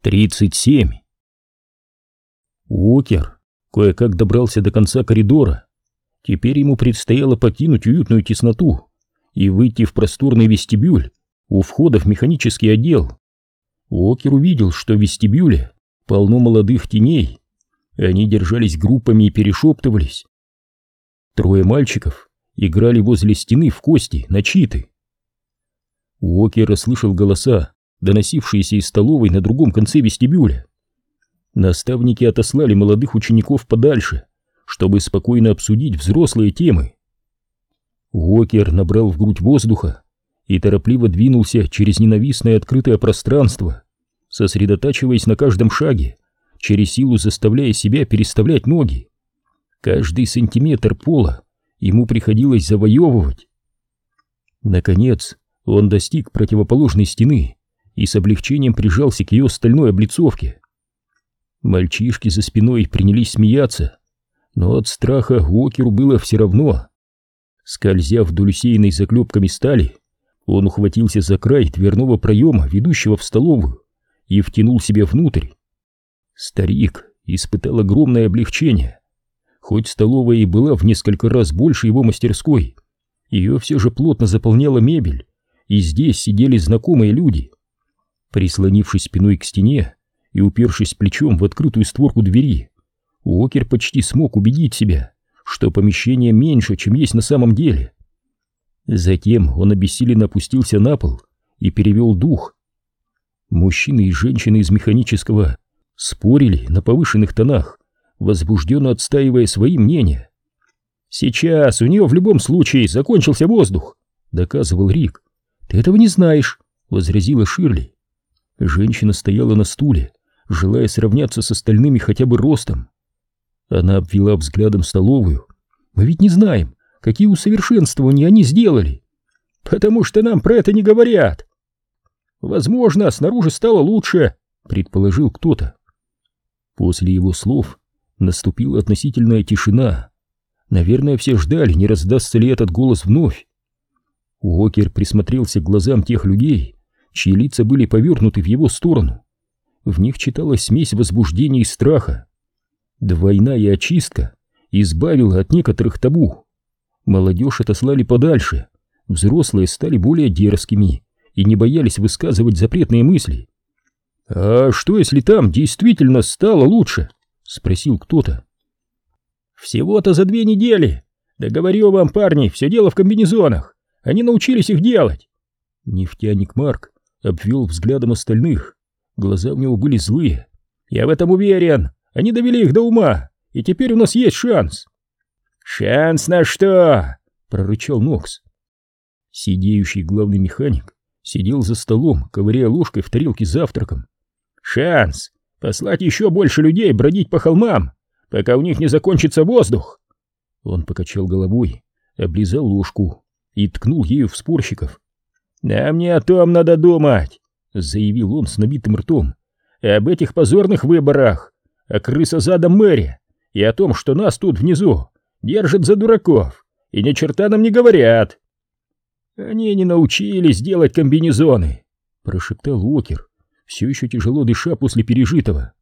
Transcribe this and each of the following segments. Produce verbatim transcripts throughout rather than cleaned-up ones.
тридцать семь. Уокер кое-как добрался до конца коридора. Теперь ему предстояло покинуть уютную тесноту и выйти в просторный вестибюль у входа в механический отдел. Уокер увидел, что в вестибюле полно молодых теней. Они держались группами и перешептывались. Трое мальчиков играли возле стены в кости на читы. Уокер расслышал голоса, доносившиеся из столовой на другом конце вестибюля. Наставники отослали молодых учеников подальше, чтобы спокойно обсудить взрослые темы. Уокер набрал в грудь воздуха и торопливо двинулся через ненавистное открытое пространство, сосредотачиваясь на каждом шаге, через силу заставляя себя переставлять ноги. Каждый сантиметр пола ему приходилось завоевывать. Наконец он достиг противоположной стены и с облегчением прижался к ее стальной облицовке. Мальчишки за спиной принялись смеяться, но от страха Уокеру было все равно. Скользя вдоль усеянной заклепками стали, он ухватился за край дверного проема, ведущего в столовую, и втянул себя внутрь. Старик испытал огромное облегчение. Хоть столовая и была в несколько раз больше его мастерской, ее все же плотно заполняла мебель, и здесь сидели знакомые люди. Прислонившись спиной к стене и упершись плечом в открытую створку двери, Уокер почти смог убедить себя, что помещение меньше, чем есть на самом деле. Затем он обессиленно опустился на пол и перевел дух. Мужчины и женщины из механического спорили на повышенных тонах, возбужденно отстаивая свои мнения. «Сейчас у нее в любом случае закончился воздух», — доказывал Рик. «Ты этого не знаешь», — возразила Ширли. Женщина стояла на стуле, желая сравняться с остальными хотя бы ростом. Она обвела взглядом столовую. «Мы ведь не знаем, какие усовершенствования они сделали». «Потому что нам про это не говорят». «Возможно, снаружи стало лучше», — предположил кто-то. После его слов наступила относительная тишина. Наверное, все ждали, не раздастся ли этот голос вновь. Уокер присмотрелся к глазам тех людей, чьи лица были повернуты в его сторону. В них читалась смесь возбуждения и страха. Двойная очистка избавила от некоторых табу. Молодежь отослали подальше, взрослые стали более дерзкими и не боялись высказывать запретные мысли. «А что, если там действительно стало лучше?» — спросил кто-то. «Всего-то за две недели. Да говорю вам, парни, все дело в комбинезонах. Они научились их делать». Нефтяник Марк обвел взглядом остальных. Глаза у него были злые. «Я в этом уверен. Они довели их до ума, и теперь у нас есть шанс». «Шанс на что?» — прорычал Нокс. Сидеющий главный механик сидел за столом, ковыряя ложкой в тарелке с завтраком. «Шанс послать еще больше людей бродить по холмам, пока у них не закончится воздух». Он покачал головой, облизал ложку и ткнул ею в спорщиков. «Нам не о том надо думать», — заявил он с набитым ртом, — «об этих позорных выборах, о крысозадом мэре и о том, что нас тут внизу держат за дураков и ни черта нам не говорят». «Они не научились делать комбинезоны», — прошептал Уокер, все еще тяжело дыша после пережитого.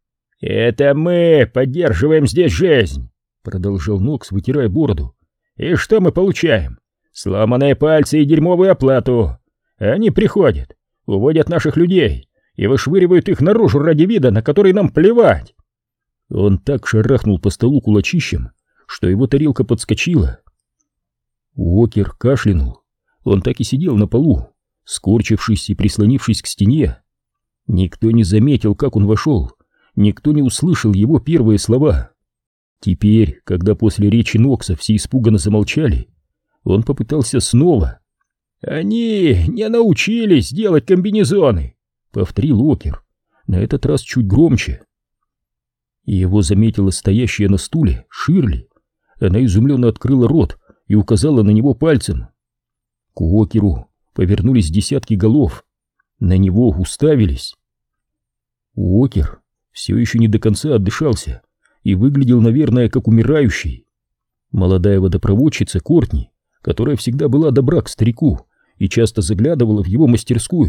«Это мы поддерживаем здесь жизнь», — продолжал Нокс, вытирая бороду. «И что мы получаем? Сломанные пальцы и дерьмовую оплату. Они приходят, уводят наших людей и вышвыривают их наружу ради вида, на который нам плевать». Он так шарахнул по столу кулачищем, что его тарелка подскочила. Уокер кашлянул. Он так и сидел на полу, скорчившись и прислонившись к стене. Никто не заметил, как он вошел, никто не услышал его первые слова. Теперь, когда после речи Нокса все испуганно замолчали, он попытался снова. «Они не научились делать комбинезоны», — повторил Уокер, на этот раз чуть громче. Его заметила стоящая на стуле Ширли. Она изумленно открыла рот и указала на него пальцем. К Уокеру повернулись десятки голов. На него уставились. Уокер все еще не до конца отдышался и выглядел, наверное, как умирающий. Молодая водопроводчица Кортни, которая всегда была добра к старику и часто заглядывала в его мастерскую,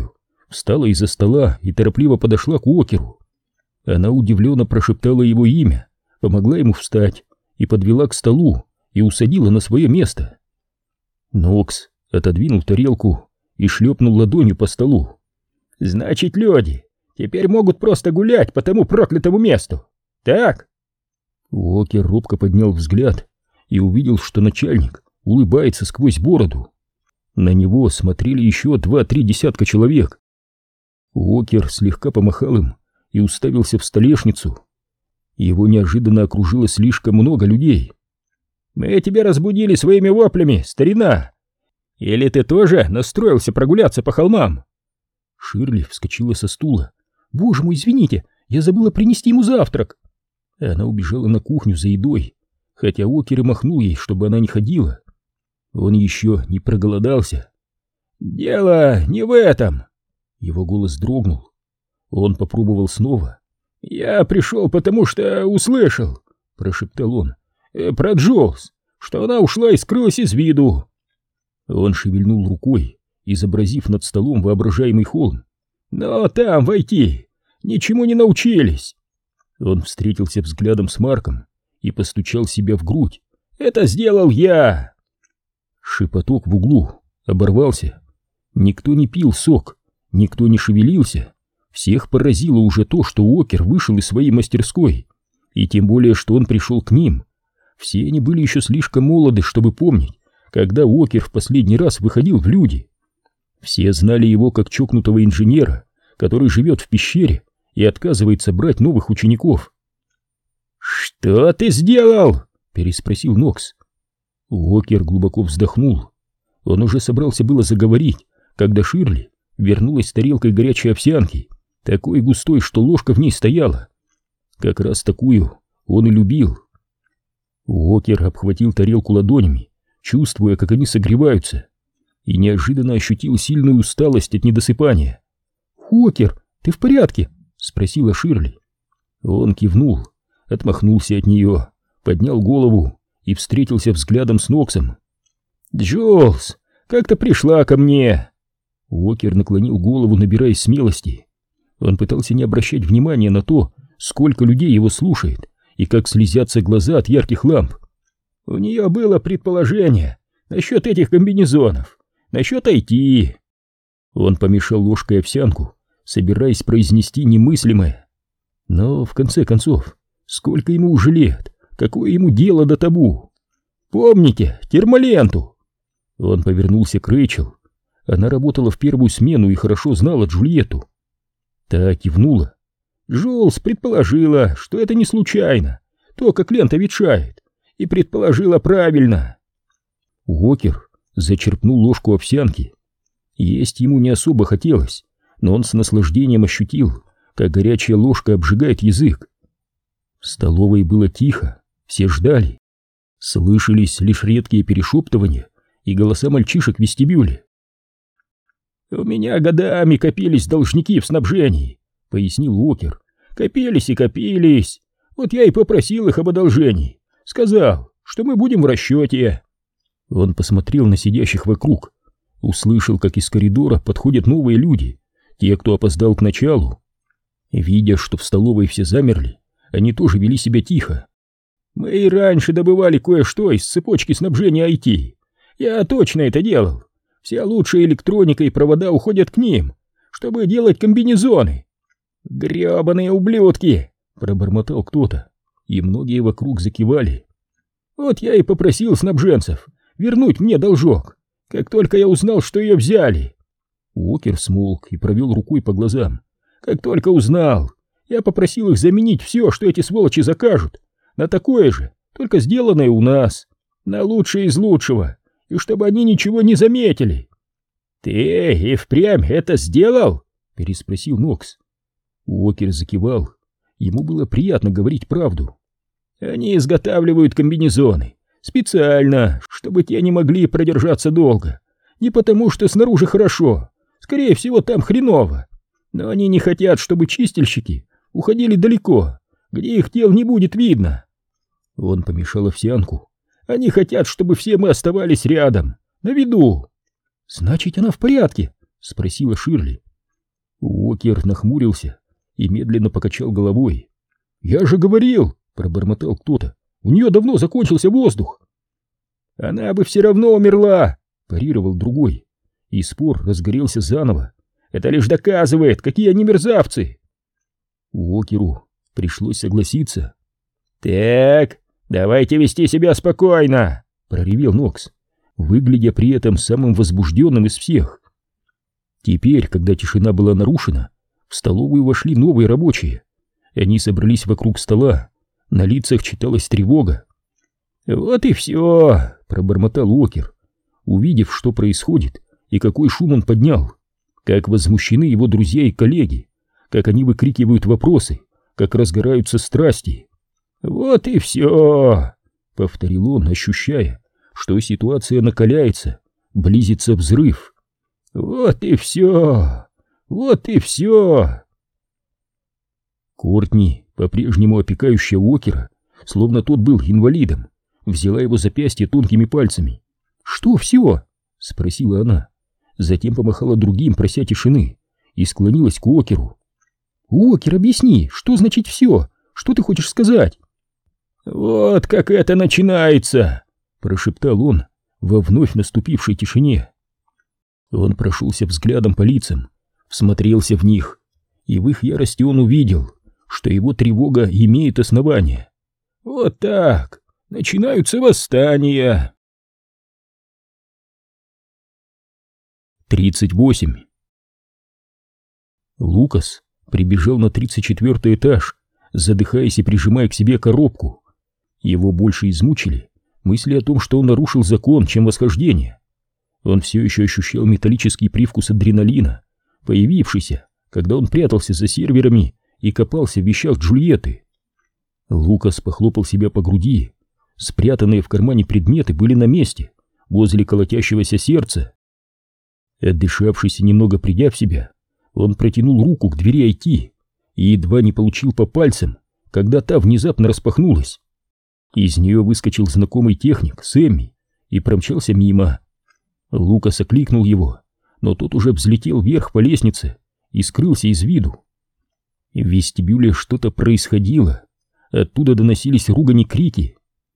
встала из-за стола и торопливо подошла к Уокеру. Она удивленно прошептала его имя, помогла ему встать и подвела к столу и усадила на свое место. Нокс отодвинул тарелку и шлепнул ладонью по столу. «Значит, люди теперь могут просто гулять по тому проклятому месту, так?» Уокер робко поднял взгляд и увидел, что начальник улыбается сквозь бороду. На него смотрели еще два-три десятка человек. Уокер слегка помахал им и уставился в столешницу. Его неожиданно окружило слишком много людей. «Мы тебя разбудили своими воплями, старина! Или ты тоже настроился прогуляться по холмам?» Ширли вскочила со стула. «Боже мой, извините, я забыла принести ему завтрак!» Она убежала на кухню за едой, хотя Уокер и махнул ей, чтобы она не ходила. Он еще не проголодался. «Дело не в этом!» Его голос дрогнул. Он попробовал снова. «Я пришел, потому что услышал», — прошептал он, — «про Джоулс, что она ушла и скрылась из виду». Он шевельнул рукой, изобразив над столом воображаемый холм. «Но там войти ничему не научились». Он встретился взглядом с Марком и постучал себя в грудь. «Это сделал я!» Шепоток в углу оборвался. Никто не пил сок, никто не шевелился. Всех поразило уже то, что Уокер вышел из своей мастерской, и тем более, что он пришел к ним. Все они были еще слишком молоды, чтобы помнить, когда Уокер в последний раз выходил в люди. Все знали его как чокнутого инженера, который живет в пещере и отказывается брать новых учеников. «Что ты сделал?» — переспросил Нокс. Уокер глубоко вздохнул. Он уже собрался было заговорить, когда Ширли вернулась с тарелкой горячей овсянки, такой густой, что ложка в ней стояла. Как раз такую он и любил. Уокер обхватил тарелку ладонями, чувствуя, как они согреваются, и неожиданно ощутил сильную усталость от недосыпания. «Уокер, ты в порядке?» — спросила Ширли. Он кивнул, отмахнулся от нее, поднял голову и встретился взглядом с Ноксом. «Джоулс как-то пришла ко мне!» Уокер наклонил голову, набираясь смелости. Он пытался не обращать внимания на то, сколько людей его слушает и как слезятся глаза от ярких ламп. «У нее было предположение насчет этих комбинезонов, насчет ай ти». Он помешал ложкой овсянку, собираясь произнести немыслимое. Но, в конце концов, сколько ему уже лет, какое ему дело до табу? «Помните термоленту?» Он повернулся к Рэйчел. Она работала в первую смену и хорошо знала Джульетту. Та кивнула. Джоулс предположила, что это не случайно, то, как лента ветшает, и предположила правильно. Уокер зачерпнул ложку овсянки. Есть ему не особо хотелось, но он с наслаждением ощутил, как горячая ложка обжигает язык. В столовой было тихо, все ждали. Слышались лишь редкие перешептывания и голоса мальчишек в вестибюле. «У меня годами копились должники в снабжении», — пояснил Уокер. «Копились и копились. Вот я и попросил их об одолжении. Сказал, что мы будем в расчете». Он посмотрел на сидящих вокруг, услышал, как из коридора подходят новые люди, те, кто опоздал к началу. Видя, что в столовой все замерли, они тоже вели себя тихо. «Мы и раньше добывали кое-что из цепочки снабжения ай ти. Я точно это делал. Вся лучшая электроника и провода уходят к ним, чтобы делать комбинезоны». «Гребаные ублюдки!» — пробормотал кто-то, и многие вокруг закивали. «Вот я и попросил снабженцев вернуть мне должок, как только я узнал, что ее взяли». Уокер смолк и провел рукой по глазам. «Как только узнал, я попросил их заменить все, что эти сволочи закажут, на такое же, только сделанное у нас, на лучшее из лучшего, и чтобы они ничего не заметили». «Ты и впрямь это сделал?» — переспросил Нокс. Уокер закивал. Ему было приятно говорить правду. «Они изготавливают комбинезоны специально, чтобы те не могли продержаться долго. Не потому, что снаружи хорошо, скорее всего, там хреново. Но они не хотят, чтобы чистильщики уходили далеко, где их тел не будет видно». Он помешал овсянку. «Они хотят, чтобы все мы оставались рядом, на виду». «Значит, она в порядке?» — спросила Ширли. Уокер нахмурился и медленно покачал головой. «Я же говорил!» — пробормотал кто-то. «У нее давно закончился воздух!» «Она бы все равно умерла!» — парировал другой. И спор разгорелся заново. «Это лишь доказывает, какие они мерзавцы!» Уокеру пришлось согласиться. «Так, давайте вести себя спокойно!» — проревел Нокс, выглядя при этом самым возбужденным из всех. Теперь, когда тишина была нарушена, в столовую вошли новые рабочие. Они собрались вокруг стола, на лицах читалась тревога. «Вот и все!» — пробормотал Уокер, увидев, что происходит и какой шум он поднял, как возмущены его друзья и коллеги, как они выкрикивают вопросы, как разгораются страсти. «Вот и все!» — повторил он, ощущая, что ситуация накаляется, близится взрыв. «Вот и все! Вот и все!» Кортни, по-прежнему опекающая Уокера, словно тот был инвалидом, взяла его запястье тонкими пальцами. «Что все?» — спросила она. Затем помахала другим, прося тишины, и склонилась к Уокеру. «Уокер, объясни, что значит все? Что ты хочешь сказать?» «Вот как это начинается!» — прошептал он во вновь наступившей тишине. Он прошелся взглядом по лицам, всмотрелся в них, и в их ярости он увидел, что его тревога имеет основание. «Вот так начинаются восстания!» тридцать восемь. Лукас прибежал на тридцать четвёртый этаж, задыхаясь и прижимая к себе коробку. Его больше измучили мысли о том, что он нарушил закон, чем восхождение. Он все еще ощущал металлический привкус адреналина, появившийся, когда он прятался за серверами и копался в вещах Джульетты. Лукас похлопал себя по груди. Спрятанные в кармане предметы были на месте, возле колотящегося сердца. Отдышавшись и немного придя в себя, он протянул руку к двери ай ти и едва не получил по пальцам, когда та внезапно распахнулась. Из нее выскочил знакомый техник Сэмми и промчался мимо. Лукас окликнул его, но тот уже взлетел вверх по лестнице и скрылся из виду. В вестибюле что-то происходило, оттуда доносились ругань и крики.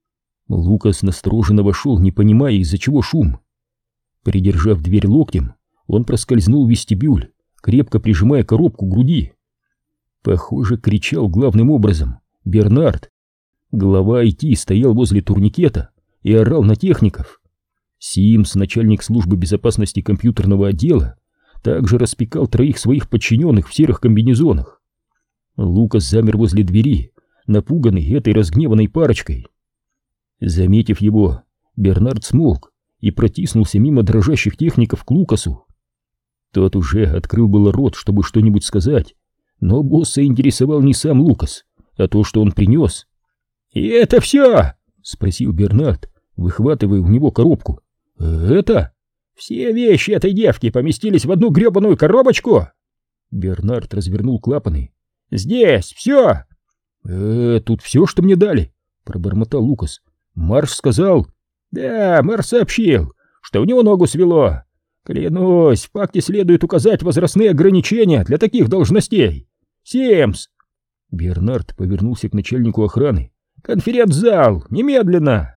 Лукас настороженно вошел, не понимая, из-за чего шум. Придержав дверь локтем, он проскользнул в вестибюль, крепко прижимая коробку к груди. Похоже, кричал главным образом Бернард. Глава ай ти стоял возле турникета и орал на техников. Симс, начальник службы безопасности компьютерного отдела, также распекал троих своих подчиненных в серых комбинезонах. Лукас замер возле двери, напуганный этой разгневанной парочкой. Заметив его, Бернард смолк и протиснулся мимо дрожащих техников к Лукасу. Тот уже открыл было рот, чтобы что-нибудь сказать, но босса интересовал не сам Лукас, а то, что он принес. «И это все?» — спросил Бернард, выхватывая у него коробку. «Это? Все вещи этой девки поместились в одну гребаную коробочку?» Бернард развернул клапаны. «Здесь все!» «Э, тут все, что мне дали», — пробормотал Лукас. «Марш сказал...» «Да, мэр сообщил, что у него ногу свело. Клянусь, в пакте следует указать возрастные ограничения для таких должностей. Симс!» Бернард повернулся к начальнику охраны. «Конференц-зал! Немедленно!»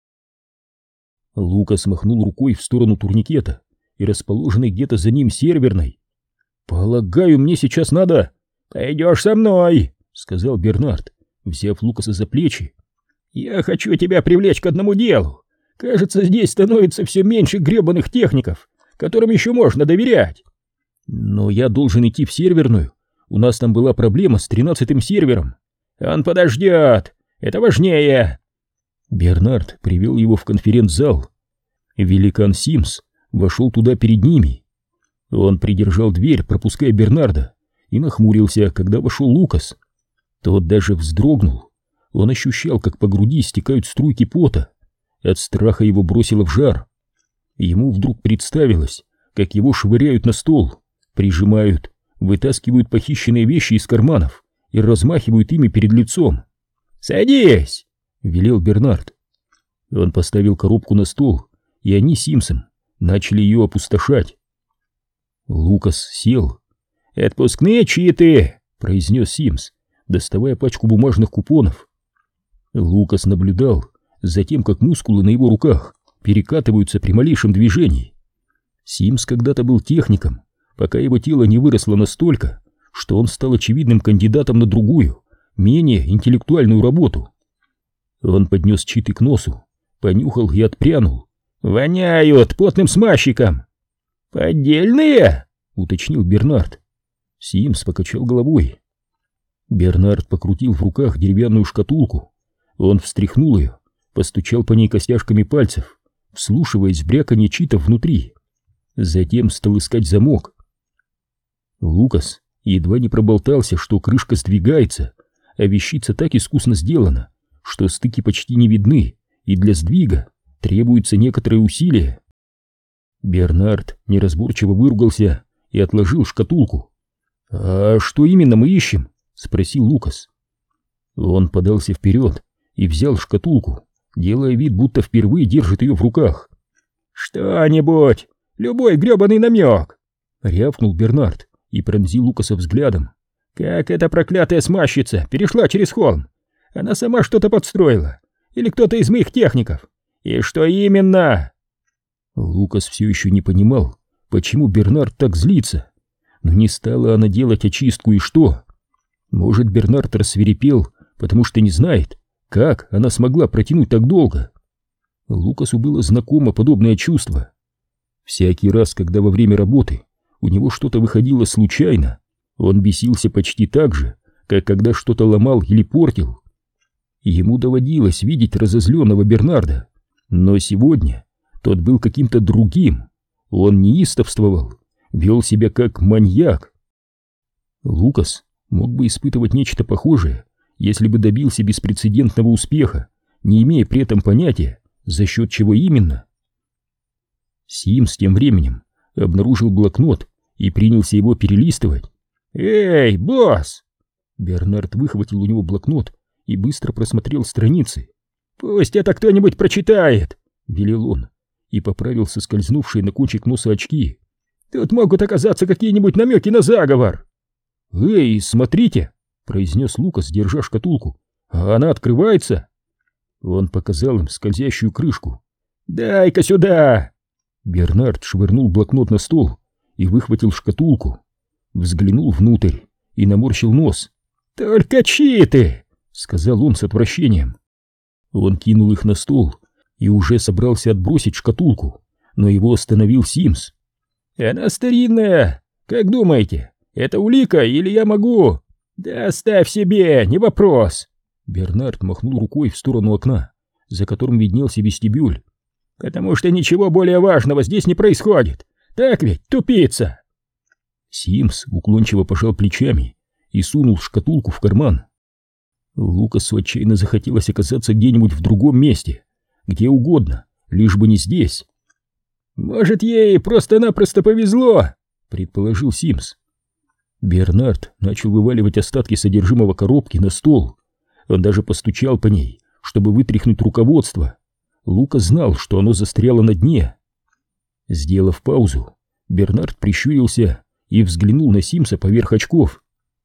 Лукас махнул рукой в сторону турникета и расположенной где-то за ним серверной. «Полагаю, мне сейчас надо...» «Пойдешь со мной!» — сказал Бернард, взяв Лукаса за плечи. «Я хочу тебя привлечь к одному делу. Кажется, здесь становится все меньше гребаных техников, которым еще можно доверять». «Но я должен идти в серверную. У нас там была проблема с тринадцатым сервером». «Он подождет. Это важнее». Бернард привел его в конференц-зал. Великан Симс вошел туда перед ними. Он придержал дверь, пропуская Бернарда, и нахмурился, когда вошел Лукас. Тот даже вздрогнул. Он ощущал, как по груди стекают струйки пота. От страха его бросило в жар. Ему вдруг представилось, как его швыряют на стол, прижимают, вытаскивают похищенные вещи из карманов и размахивают ими перед лицом. «Садись!» — велел Бернард. Он поставил коробку на стол, и они с Симсом начали ее опустошать. Лукас сел. «Отпускные читы!» — произнес Симс, доставая пачку бумажных купонов. Лукас наблюдал за тем, как мускулы на его руках перекатываются при малейшем движении. Симс когда-то был техником, пока его тело не выросло настолько, что он стал очевидным кандидатом на другую, менее интеллектуальную работу. Он поднес читы к носу, понюхал и отпрянул. «Воняют потным смазчиком!» «Поддельные?» — уточнил Бернард. Симс покачал головой. Бернард покрутил в руках деревянную шкатулку. Он встряхнул ее, постучал по ней костяшками пальцев, вслушиваясь в бряканье читов внутри. Затем стал искать замок. Лукас едва не проболтался, что крышка сдвигается, а вещица так искусно сделана, что стыки почти не видны, и для сдвига требуются некоторые усилия. Бернард неразборчиво выругался и отложил шкатулку. «А что именно мы ищем?» — спросил Лукас. Он подался вперед и взял шкатулку, делая вид, будто впервые держит ее в руках. «Что-нибудь! Любой гребаный намек!» — рявкнул Бернард и пронзил Лукаса взглядом. «Как эта проклятая смазчица перешла через холм? Она сама что-то подстроила? Или кто-то из моих техников? И что именно?» Лукас все еще не понимал, почему Бернард так злится. Но не стала она делать очистку, и что? Может, Бернард рассвирепел, потому что не знает, как она смогла протянуть так долго. Лукасу было знакомо подобное чувство. Всякий раз, когда во время работы у него что-то выходило случайно, он бесился почти так же, как когда что-то ломал или портил. Ему доводилось видеть разозленного Бернарда, но сегодня тот был каким-то другим. Он неистовствовал, вел себя как маньяк. Лукас мог бы испытывать нечто похожее, если бы добился беспрецедентного успеха, не имея при этом понятия, за счет чего именно. Симс тем временем обнаружил блокнот и принялся его перелистывать. «Эй, босс!» Бернард выхватил у него блокнот и быстро просмотрел страницы. «Пусть это кто-нибудь прочитает!» — велел он и поправил соскользнувшие на кончик носа очки. «Тут могут оказаться какие-нибудь намеки на заговор!» «Эй, смотрите!» — произнес Лукас, держа шкатулку. «А она открывается!» Он показал им скользящую крышку. «Дай-ка сюда!» Бернард швырнул блокнот на стол и выхватил шкатулку. Взглянул внутрь и наморщил нос. «Только читы!» — сказал он с отвращением. Он кинул их на стол и уже собрался отбросить шкатулку, но его остановил Симс. «Она старинная! Как думаете, это улика или я могу?» «Да оставь себе, не вопрос!» Бернард махнул рукой в сторону окна, за которым виднелся вестибюль. «Потому что ничего более важного здесь не происходит. Так ведь, тупица?» Симс уклончиво пожал плечами и сунул шкатулку в карман. Лукасу отчаянно захотелось оказаться где-нибудь в другом месте, где угодно, лишь бы не здесь. «Может, ей просто-напросто повезло?» — предположил Симс. Бернард начал вываливать остатки содержимого коробки на стол. Он даже постучал по ней, чтобы вытряхнуть руководство. Лукас знал, что оно застряло на дне. Сделав паузу, Бернард прищурился и взглянул на Симса поверх очков.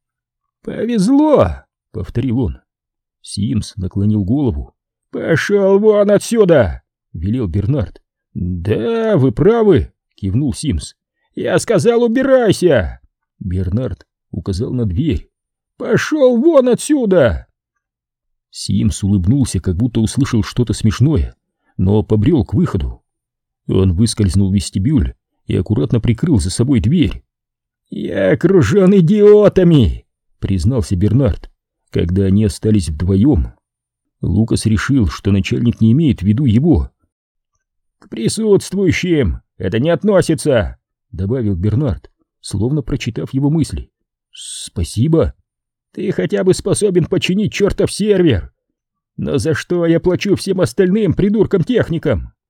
«Повезло!» — повторил он. Симс наклонил голову. «Пошел вон отсюда!» — велел Бернард. «Да, вы правы!» — кивнул Симс. «Я сказал, убирайся!» Бернард указал на дверь. «Пошел вон отсюда!» Симс улыбнулся, как будто услышал что-то смешное, но побрел к выходу. Он выскользнул в вестибюль и аккуратно прикрыл за собой дверь. «Я окружен идиотами!» — признался Бернард, когда они остались вдвоем. Лукас решил, что начальник не имеет в виду его. «К присутствующим это не относится!» — добавил Бернард, словно прочитав его мысли. «Спасибо. Ты хотя бы способен починить чертов сервер. Но за что я плачу всем остальным придуркам-техникам?»